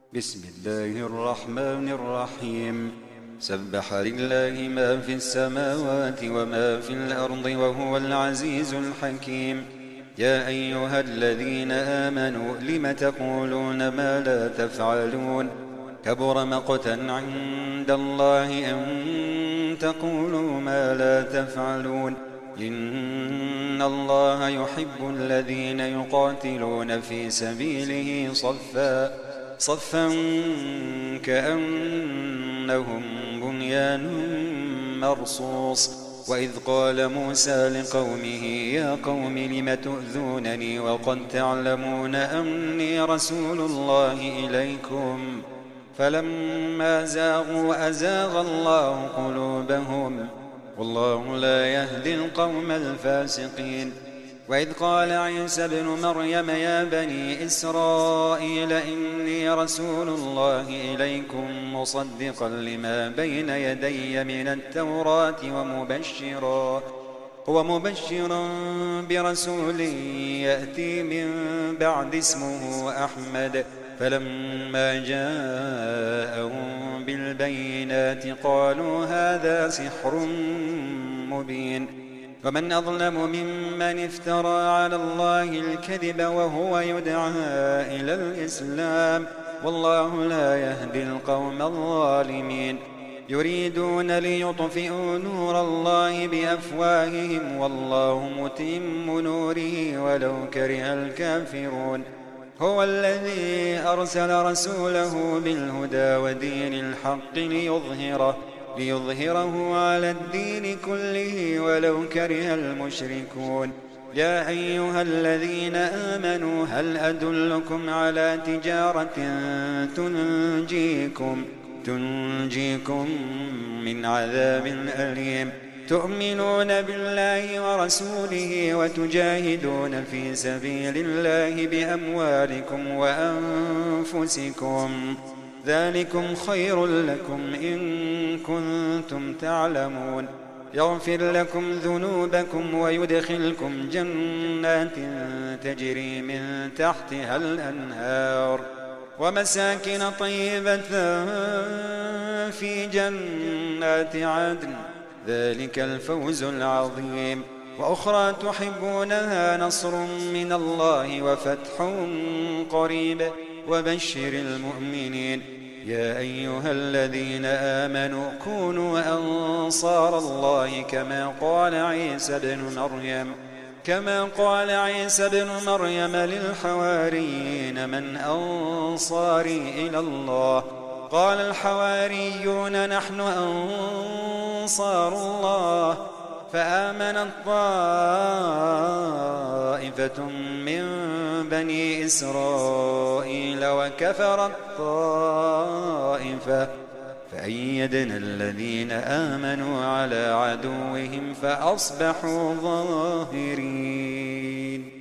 بسم الله الرحمن الرحيم. سبح لله ما في السماوات وما في الأرض وهو العزيز الحكيم. يا أيها الذين آمنوا لم تقولون ما لا تفعلون؟ كبر مقتا عند الله أن تقولوا ما لا تفعلون. إن الله يحب الذين يقاتلون في سبيله صفا كأنهم بنيان مرصوص. وإذ قال موسى لقومه يا قوم لم تؤذونني وقد تعلمون أني رسول الله إليكم فلما زاغوا أزاغ الله قلوبهم والله لا يهدي القوم الفاسقين. وإذ قال عيسى ابن مريم يا بني إسرائيل إني رسول الله إليكم مصدقا لما بين يدي من التوراة ومبشرا برسول يأتي من بعد اسمه أحمد. فلما جاءهم بالبينات قالوا هذا سحر مبين. ومن أظلم ممن افترى على الله الكذب وهو يدعى إلى الإسلام والله لا يهدي القوم الظالمين. يريدون ليطفئوا نور الله بأفواههم والله متم نوره ولو كره الكافرون. هو الذي أرسل رسوله بالهدى ودين الحق ليظهره على الدين كله ولو كره المشركون. يا أيها الذين آمنوا هل أدلكم على تجارة تنجيكم من عذاب أليم؟ تؤمنون بالله ورسوله وتجاهدون في سبيل الله بأموالكم وأنفسكم ذلكم خير لكم إن كنتم تعلمون. يغفر لكم ذنوبكم ويدخلكم جنات تجري من تحتها الأنهار ومساكن طيبة في جنات عدن ذلك الفوز العظيم. وأخرى تحبونها نصر من الله وفتح قريب وبشر المؤمنين. يا أيها الذين آمنوا كونوا أنصار الله كما قال عيسى بن مريم للحواريين من أنصاري إلى الله؟ قال الحواريون نحن أنصار الله. فآمنت طائفة من بني إسرائيل وكفرت طائفة فأيدنا الذين آمنوا على عدوهم فأصبحوا ظاهرين.